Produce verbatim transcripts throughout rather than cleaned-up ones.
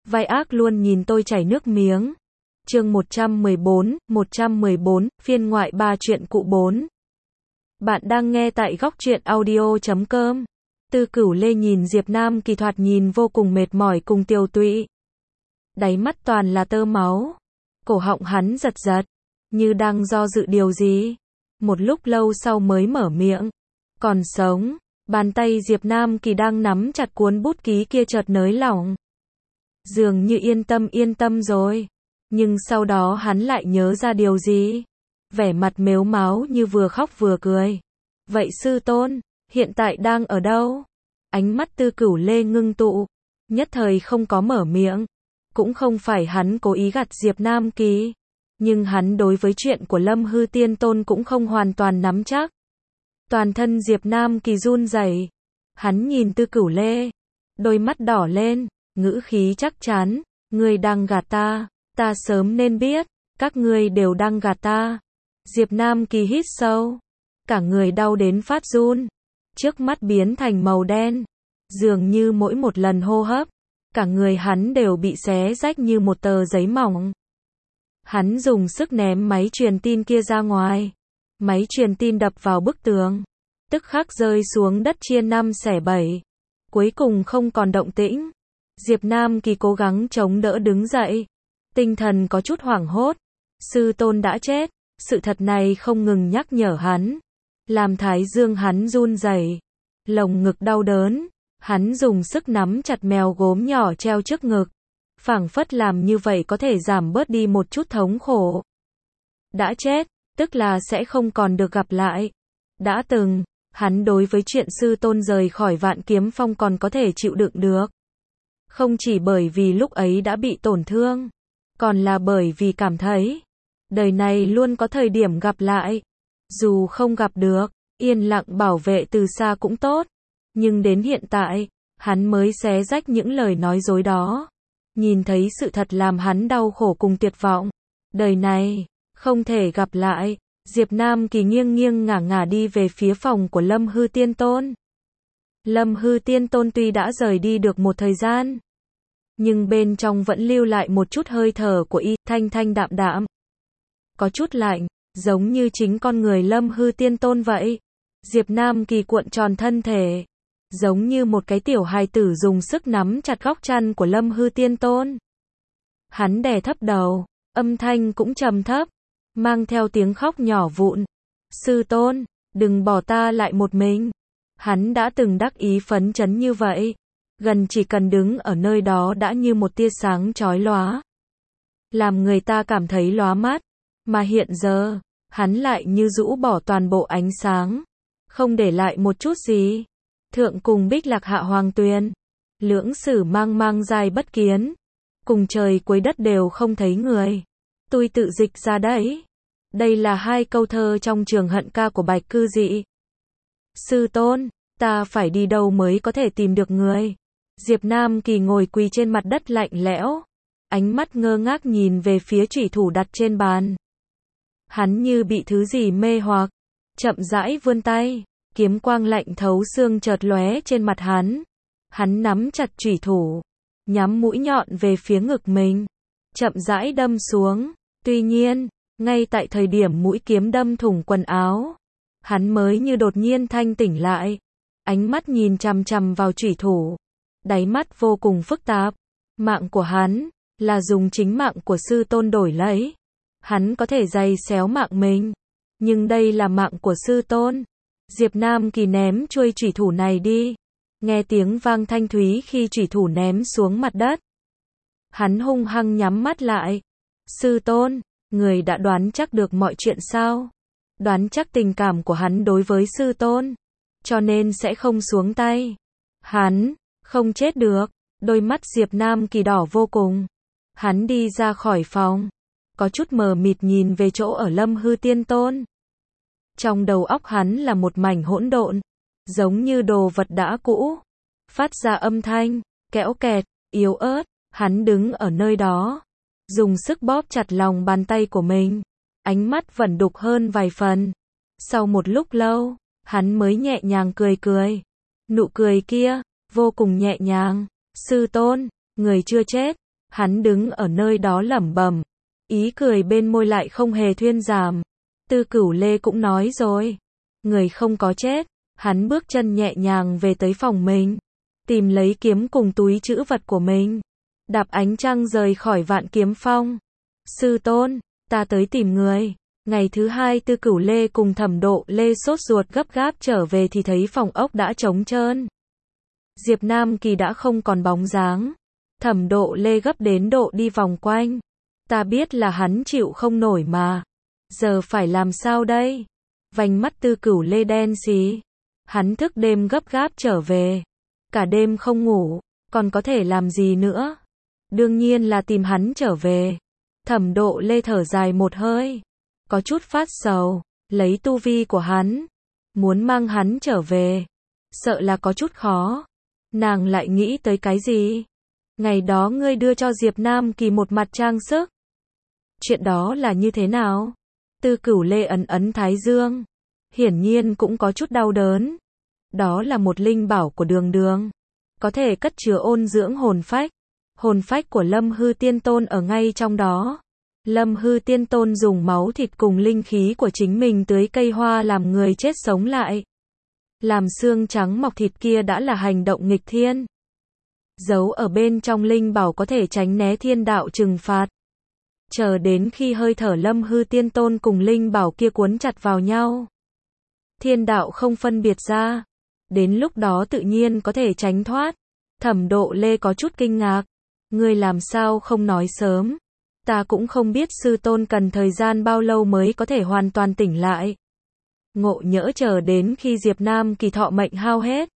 vai ác luôn nhìn tôi chảy nước miếng. Chương một trăm mười bốn, một trăm mười bốn, phiên ngoại ba chuyện cụ bốn. Bạn đang nghe tại góc truyện audio chấm com. Tư Cửu Lê nhìn Diệp Nam Kỳ thoạt nhìn vô cùng mệt mỏi cùng tiều tụy. Đáy mắt toàn là tơ máu. Cổ họng hắn giật giật, như đang do dự điều gì. Một lúc lâu sau mới mở miệng. Còn sống. Bàn tay Diệp Nam Kỳ đang nắm chặt cuốn bút ký kia chợt nới lỏng. Dường như yên tâm yên tâm rồi. Nhưng sau đó hắn lại nhớ ra điều gì. Vẻ mặt mếu máo như vừa khóc vừa cười. Vậy sư tôn, hiện tại đang ở đâu? Ánh mắt Tư Cửu Lê ngưng tụ. Nhất thời không có mở miệng. Cũng không phải hắn cố ý gạt Diệp Nam Kỳ. Nhưng hắn đối với chuyện của Lâm Hư Tiên Tôn cũng không hoàn toàn nắm chắc. Toàn thân Diệp Nam Kỳ run rẩy. Hắn nhìn Tư Cửu Lê. Đôi mắt đỏ lên, ngữ khí chắc chắn. Ngươi đang gạt ta, ta sớm nên biết. Các ngươi đều đang gạt ta. Diệp Nam Kỳ hít sâu. Cả người đau đến phát run. Trước mắt biến thành màu đen. Dường như mỗi một lần hô hấp, cả người hắn đều bị xé rách như một tờ giấy mỏng. Hắn dùng sức ném máy truyền tin kia ra ngoài. Máy truyền tin đập vào bức tường. Tức khắc rơi xuống đất chia năm xẻ bảy. Cuối cùng không còn động tĩnh. Diệp Nam Kỳ cố gắng chống đỡ đứng dậy. Tinh thần có chút hoảng hốt. Sư tôn đã chết. Sự thật này không ngừng nhắc nhở hắn. Làm thái dương hắn run rẩy. Lồng ngực đau đớn. Hắn dùng sức nắm chặt mèo gốm nhỏ treo trước ngực. Phảng phất làm như vậy có thể giảm bớt đi một chút thống khổ. Đã chết, tức là sẽ không còn được gặp lại. Đã từng, hắn đối với chuyện sư tôn rời khỏi Vạn Kiếm Phong còn có thể chịu đựng được. Không chỉ bởi vì lúc ấy đã bị tổn thương, còn là bởi vì cảm thấy, đời này luôn có thời điểm gặp lại. Dù không gặp được, yên lặng bảo vệ từ xa cũng tốt. Nhưng đến hiện tại, hắn mới xé rách những lời nói dối đó. Nhìn thấy sự thật làm hắn đau khổ cùng tuyệt vọng. Đời này, không thể gặp lại. Diệp Nam Kỳ nghiêng nghiêng ngả ngả đi về phía phòng của Lâm Hư Tiên Tôn. Lâm Hư Tiên Tôn tuy đã rời đi được một thời gian, nhưng bên trong vẫn lưu lại một chút hơi thở của y, thanh thanh đạm đạm. Có chút lạnh, giống như chính con người Lâm Hư Tiên Tôn vậy. Diệp Nam Kỳ cuộn tròn thân thể, giống như một cái tiểu hài tử dùng sức nắm chặt góc chăn của Lâm Hư Tiên Tôn. Hắn đè thấp đầu, âm thanh cũng trầm thấp, mang theo tiếng khóc nhỏ vụn. Sư tôn, đừng bỏ ta lại một mình. Hắn đã từng đắc ý phấn chấn như vậy. Gần chỉ cần đứng ở nơi đó đã như một tia sáng chói lóa. Làm người ta cảm thấy lóa mắt. Mà hiện giờ, hắn lại như rũ bỏ toàn bộ ánh sáng. Không để lại một chút gì. Thượng cùng Bích Lạc hạ hoàng tuyền. Lưỡng sử mang mang dài bất kiến. Cùng trời cuối đất đều không thấy người. Tôi tự dịch ra đấy. Đây là hai câu thơ trong trường hận ca của Bạch Cư Dị. Sư tôn, ta phải đi đâu mới có thể tìm được người? Diệp Nam Kỳ ngồi quỳ trên mặt đất lạnh lẽo. Ánh mắt ngơ ngác nhìn về phía chủy thủ đặt trên bàn. Hắn như bị thứ gì mê hoặc. Chậm rãi vươn tay. Kiếm quang lạnh thấu xương chợt lóe trên mặt hắn. Hắn nắm chặt chủy thủ. Nhắm mũi nhọn về phía ngực mình. Chậm rãi đâm xuống. Tuy nhiên, ngay tại thời điểm mũi kiếm đâm thủng quần áo, hắn mới như đột nhiên thanh tỉnh lại. Ánh mắt nhìn chằm chằm vào chủy thủ. Đáy mắt vô cùng phức tạp. Mạng của hắn, là dùng chính mạng của sư tôn đổi lấy. Hắn có thể giày xéo mạng mình. Nhưng đây là mạng của sư tôn. Diệp Nam Kỳ ném chuôi chủy thủ này đi. Nghe tiếng vang thanh thúy khi chủy thủ ném xuống mặt đất. Hắn hung hăng nhắm mắt lại. Sư tôn, người đã đoán chắc được mọi chuyện sao? Đoán chắc tình cảm của hắn đối với sư tôn. Cho nên sẽ không xuống tay. Hắn, không chết được. Đôi mắt Diệp Nam Kỳ đỏ vô cùng. Hắn đi ra khỏi phòng. Có chút mờ mịt nhìn về chỗ ở Lâm Hư Tiên Tôn. Trong đầu óc hắn là một mảnh hỗn độn. Giống như đồ vật đã cũ. Phát ra âm thanh, kẽo kẹt, yếu ớt. Hắn đứng ở nơi đó. Dùng sức bóp chặt lòng bàn tay của mình. Ánh mắt vẫn đục hơn vài phần. Sau một lúc lâu, hắn mới nhẹ nhàng cười cười. Nụ cười kia, vô cùng nhẹ nhàng. Sư tôn, người chưa chết. Hắn đứng ở nơi đó lẩm bẩm, ý cười bên môi lại không hề thuyên giảm. Tư Cửu Lê cũng nói rồi, người không có chết. Hắn bước chân nhẹ nhàng về tới phòng mình, tìm lấy kiếm cùng túi trữ vật của mình, đạp ánh trăng rời khỏi Vạn Kiếm Phong. Sư tôn, ta tới tìm người. Ngày thứ hai Tư Cửu Lê cùng Thẩm Độ Lê sốt ruột gấp gáp trở về thì thấy phòng ốc đã trống trơn. Diệp Nam Kỳ đã không còn bóng dáng. Thẩm Độ Lê gấp đến độ đi vòng quanh. Ta biết là hắn chịu không nổi mà. Giờ phải làm sao đây? Vành mắt Tư Cửu Lê đen xí. Hắn thức đêm gấp gáp trở về. Cả đêm không ngủ, còn có thể làm gì nữa? Đương nhiên là tìm hắn trở về. Thẩm Độ Lê thở dài một hơi. Có chút phát sầu, lấy tu vi của hắn. Muốn mang hắn trở về. Sợ là có chút khó. Nàng lại nghĩ tới cái gì? Ngày đó ngươi đưa cho Diệp Nam Kỳ một mặt trang sức. Chuyện đó là như thế nào? Tư Cửu Lê ấn ấn thái dương. Hiển nhiên cũng có chút đau đớn. Đó là một linh bảo của Đường Đường. Có thể cất chứa ôn dưỡng hồn phách. Hồn phách của Lâm Hư Tiên Tôn ở ngay trong đó. Lâm Hư Tiên Tôn dùng máu thịt cùng linh khí của chính mình tưới cây hoa làm người chết sống lại. Làm xương trắng mọc thịt kia đã là hành động nghịch thiên. Giấu ở bên trong linh bảo có thể tránh né thiên đạo trừng phạt. Chờ đến khi hơi thở Lâm Hư Tiên Tôn cùng linh bảo kia cuốn chặt vào nhau. Thiên đạo không phân biệt ra. Đến lúc đó tự nhiên có thể tránh thoát. Thẩm Độ Lê có chút kinh ngạc. Ngươi làm sao không nói sớm? Ta cũng không biết sư tôn cần thời gian bao lâu mới có thể hoàn toàn tỉnh lại. Ngộ nhỡ chờ đến khi Diệp Nam Kỳ thọ mệnh hao hết.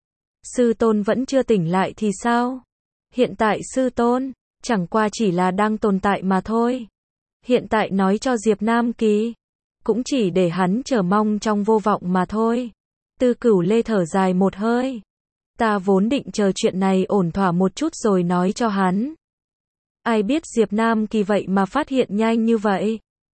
Sư tôn vẫn chưa tỉnh lại thì sao? Hiện tại sư tôn, chẳng qua chỉ là đang tồn tại mà thôi. Hiện tại nói cho Diệp Nam Kỳ, cũng chỉ để hắn chờ mong trong vô vọng mà thôi. Tư Cửu Lê thở dài một hơi. Ta vốn định chờ chuyện này ổn thỏa một chút rồi nói cho hắn. Ai biết Diệp Nam Kỳ vậy mà phát hiện nhanh như vậy.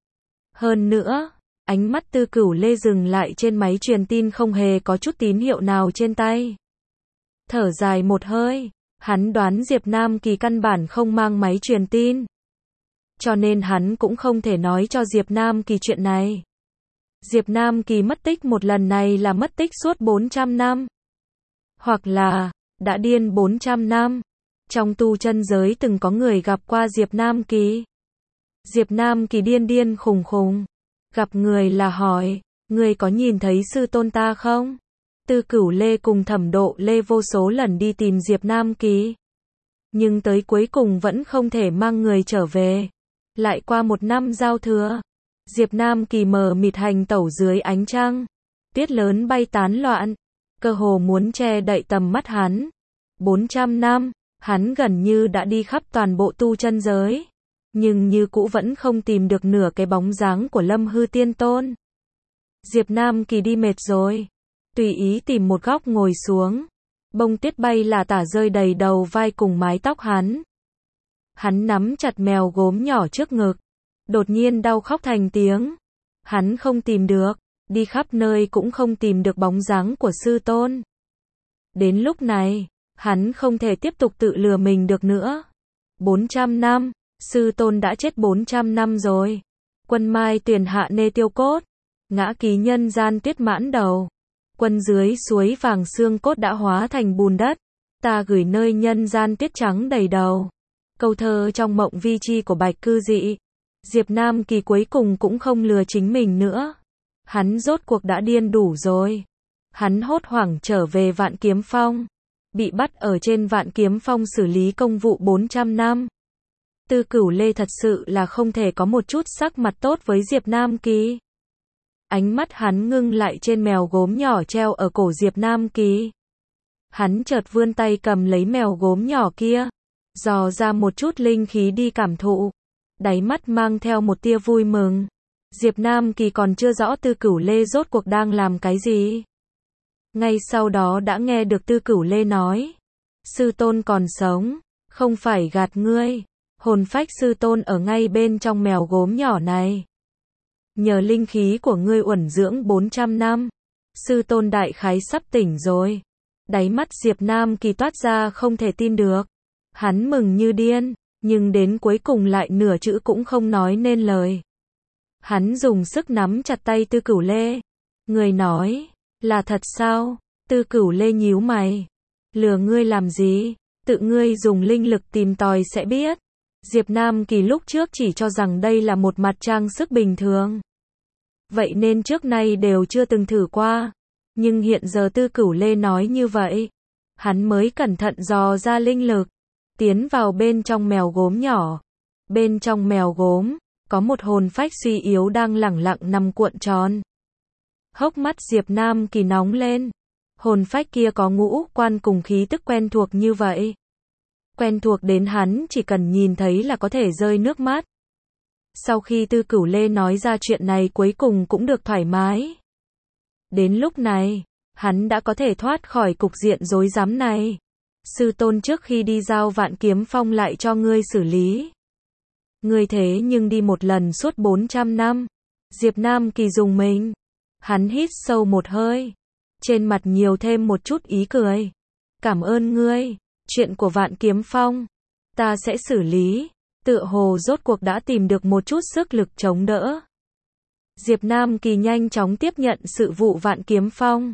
Hơn nữa, ánh mắt Tư Cửu Lê dừng lại trên máy truyền tin không hề có chút tín hiệu nào trên tay. Thở dài một hơi, hắn đoán Diệp Nam Kỳ căn bản không mang máy truyền tin. Cho nên hắn cũng không thể nói cho Diệp Nam Kỳ chuyện này. Diệp Nam Kỳ mất tích một lần này là mất tích suốt bốn trăm năm. Hoặc là, đã điên bốn trăm năm. Trong tu chân giới từng có người gặp qua Diệp Nam Kỳ. Diệp Nam Kỳ điên điên khùng khùng. Gặp người là hỏi, người có nhìn thấy sư tôn ta không? Tư Cửu Lê cùng Thẩm Độ Lê vô số lần đi tìm Diệp Nam Kỳ. Nhưng tới cuối cùng vẫn không thể mang người trở về. Lại qua một năm giao thừa. Diệp Nam Kỳ mờ mịt hành tẩu dưới ánh trăng. Tuyết lớn bay tán loạn. Cơ hồ muốn che đậy tầm mắt hắn. bốn trăm năm, hắn gần như đã đi khắp toàn bộ tu chân giới. Nhưng như cũ vẫn không tìm được nửa cái bóng dáng của Lâm Hư Tiên Tôn. Diệp Nam Kỳ đi mệt rồi. Tùy ý tìm một góc ngồi xuống. Bông tuyết bay là tả rơi đầy đầu vai cùng mái tóc hắn. Hắn nắm chặt mèo gốm nhỏ trước ngực. Đột nhiên đau khóc thành tiếng. Hắn không tìm được. Đi khắp nơi cũng không tìm được bóng dáng của sư tôn. Đến lúc này, hắn không thể tiếp tục tự lừa mình được nữa. bốn trăm năm, sư tôn đã chết bốn trăm năm rồi. Quân mai tuyển hạ nê tiêu cốt. Ngã ký nhân gian tuyết mãn đầu. Quân dưới suối vàng xương cốt đã hóa thành bùn đất. Ta gửi nơi nhân gian tuyết trắng đầy đầu. Câu thơ trong mộng vi chi của Bạch Cư Dị. Diệp Nam Kỳ cuối cùng cũng không lừa chính mình nữa. Hắn rốt cuộc đã điên đủ rồi. Hắn hốt hoảng trở về Vạn Kiếm Phong. Bị bắt ở trên Vạn Kiếm Phong xử lý công vụ bốn trăm năm. Tư Cửu Lê thật sự là không thể có một chút sắc mặt tốt với Diệp Nam Kỳ. Ánh mắt hắn ngưng lại trên mèo gốm nhỏ treo ở cổ Diệp Nam Kỳ. Hắn chợt vươn tay cầm lấy mèo gốm nhỏ kia. Dò ra một chút linh khí đi cảm thụ. Đáy mắt mang theo một tia vui mừng. Diệp Nam Kỳ còn chưa rõ Tư Cửu Lê rốt cuộc đang làm cái gì. Ngay sau đó đã nghe được Tư Cửu Lê nói. Sư tôn còn sống. Không phải gạt ngươi. Hồn phách sư tôn ở ngay bên trong mèo gốm nhỏ này. Nhờ linh khí của ngươi uẩn dưỡng bốn trăm năm. Sư tôn đại khái sắp tỉnh rồi. Đáy mắt Diệp Nam Kỳ toát ra không thể tin được. Hắn mừng như điên. nhưng đến cuối cùng lại nửa chữ cũng không nói nên lời. Hắn dùng sức nắm chặt tay Tư Cửu Lê. Người nói, là thật sao? Tư Cửu Lê nhíu mày. Lừa ngươi làm gì? Tự ngươi dùng linh lực tìm tòi sẽ biết. Diệp Nam Kỳ lúc trước chỉ cho rằng đây là một mặt trang sức bình thường. Vậy nên trước nay đều chưa từng thử qua. Nhưng hiện giờ Tư Cửu Lê nói như vậy. Hắn mới cẩn thận dò ra linh lực. Tiến vào bên trong mèo gốm nhỏ. Bên trong mèo gốm, có một hồn phách suy yếu đang lẳng lặng nằm cuộn tròn. Hốc mắt Diệp Nam Kỳ nóng lên. Hồn phách kia có ngũ quan cùng khí tức quen thuộc như vậy. Quen thuộc đến hắn chỉ cần nhìn thấy là có thể rơi nước mắt. Sau khi Tư Cửu Lê nói ra chuyện này cuối cùng cũng được thoải mái. Đến lúc này, hắn đã có thể thoát khỏi cục diện rối rắm này. Sư tôn trước khi đi giao Vạn Kiếm Phong lại cho ngươi xử lý. Ngươi thế nhưng đi một lần suốt bốn trăm năm. Diệp Nam Kỳ dùng mình. Hắn hít sâu một hơi. Trên mặt nhiều thêm một chút ý cười. Cảm ơn ngươi. Chuyện của Vạn Kiếm Phong, ta sẽ xử lý. Tựa hồ rốt cuộc đã tìm được một chút sức lực chống đỡ. Diệp Nam Kỳ nhanh chóng tiếp nhận sự vụ Vạn Kiếm Phong.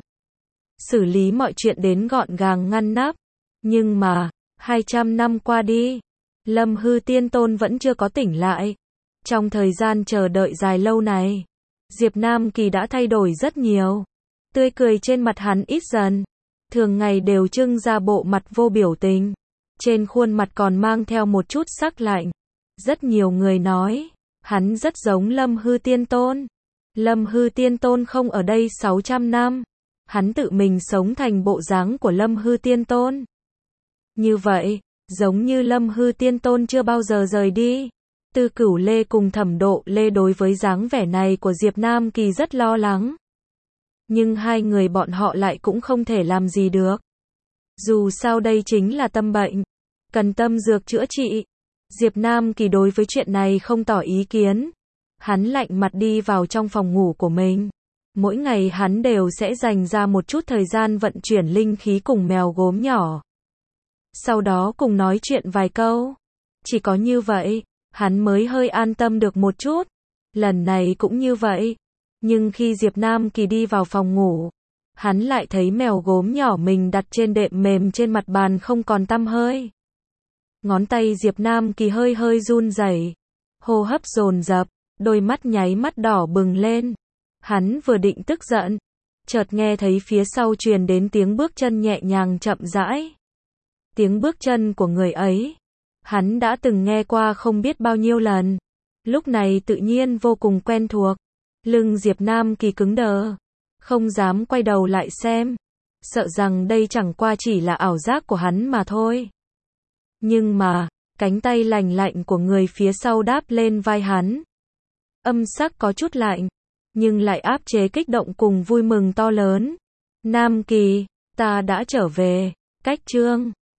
Xử lý mọi chuyện đến gọn gàng ngăn nắp. Nhưng mà, hai trăm năm qua đi, Lâm Hư Tiên Tôn vẫn chưa có tỉnh lại. Trong thời gian chờ đợi dài lâu này, Diệp Nam Kỳ đã thay đổi rất nhiều. Tươi cười trên mặt hắn ít dần. Thường ngày đều trưng ra bộ mặt vô biểu tình. Trên khuôn mặt còn mang theo một chút sắc lạnh. Rất nhiều người nói, hắn rất giống Lâm Hư Tiên Tôn. Lâm Hư Tiên Tôn không ở đây sáu trăm năm. Hắn tự mình sống thành bộ dáng của Lâm Hư Tiên Tôn. Như vậy, giống như Lâm Hư Tiên Tôn chưa bao giờ rời đi. Tư Cửu Lê cùng Thẩm Độ Lê đối với dáng vẻ này của Diệp Nam Kỳ rất lo lắng. Nhưng hai người bọn họ lại cũng không thể làm gì được. Dù sao đây chính là tâm bệnh. Cần tâm dược chữa trị. Diệp Nam Kỳ đối với chuyện này không tỏ ý kiến. Hắn lạnh mặt đi vào trong phòng ngủ của mình. Mỗi ngày hắn đều sẽ dành ra một chút thời gian vận chuyển linh khí cùng mèo gốm nhỏ. Sau đó cùng nói chuyện vài câu. Chỉ có như vậy, hắn mới hơi an tâm được một chút. Lần này cũng như vậy. Nhưng khi Diệp Nam Kỳ đi vào phòng ngủ, hắn lại thấy mèo gốm nhỏ mình đặt trên đệm mềm trên mặt bàn không còn tăm hơi. Ngón tay Diệp Nam Kỳ hơi hơi run rẩy, hô hấp dồn dập, đôi mắt nháy mắt đỏ bừng lên. Hắn vừa định tức giận, chợt nghe thấy phía sau truyền đến tiếng bước chân nhẹ nhàng chậm rãi. Tiếng bước chân của người ấy, hắn đã từng nghe qua không biết bao nhiêu lần. Lúc này tự nhiên vô cùng quen thuộc. Lưng Diệp Nam Kỳ cứng đờ, không dám quay đầu lại xem, sợ rằng đây chẳng qua chỉ là ảo giác của hắn mà thôi. Nhưng mà, cánh tay lành lạnh của người phía sau đáp lên vai hắn. Âm sắc có chút lạnh, nhưng lại áp chế kích động cùng vui mừng to lớn. Nam Kỳ, ta đã trở về. Cách chương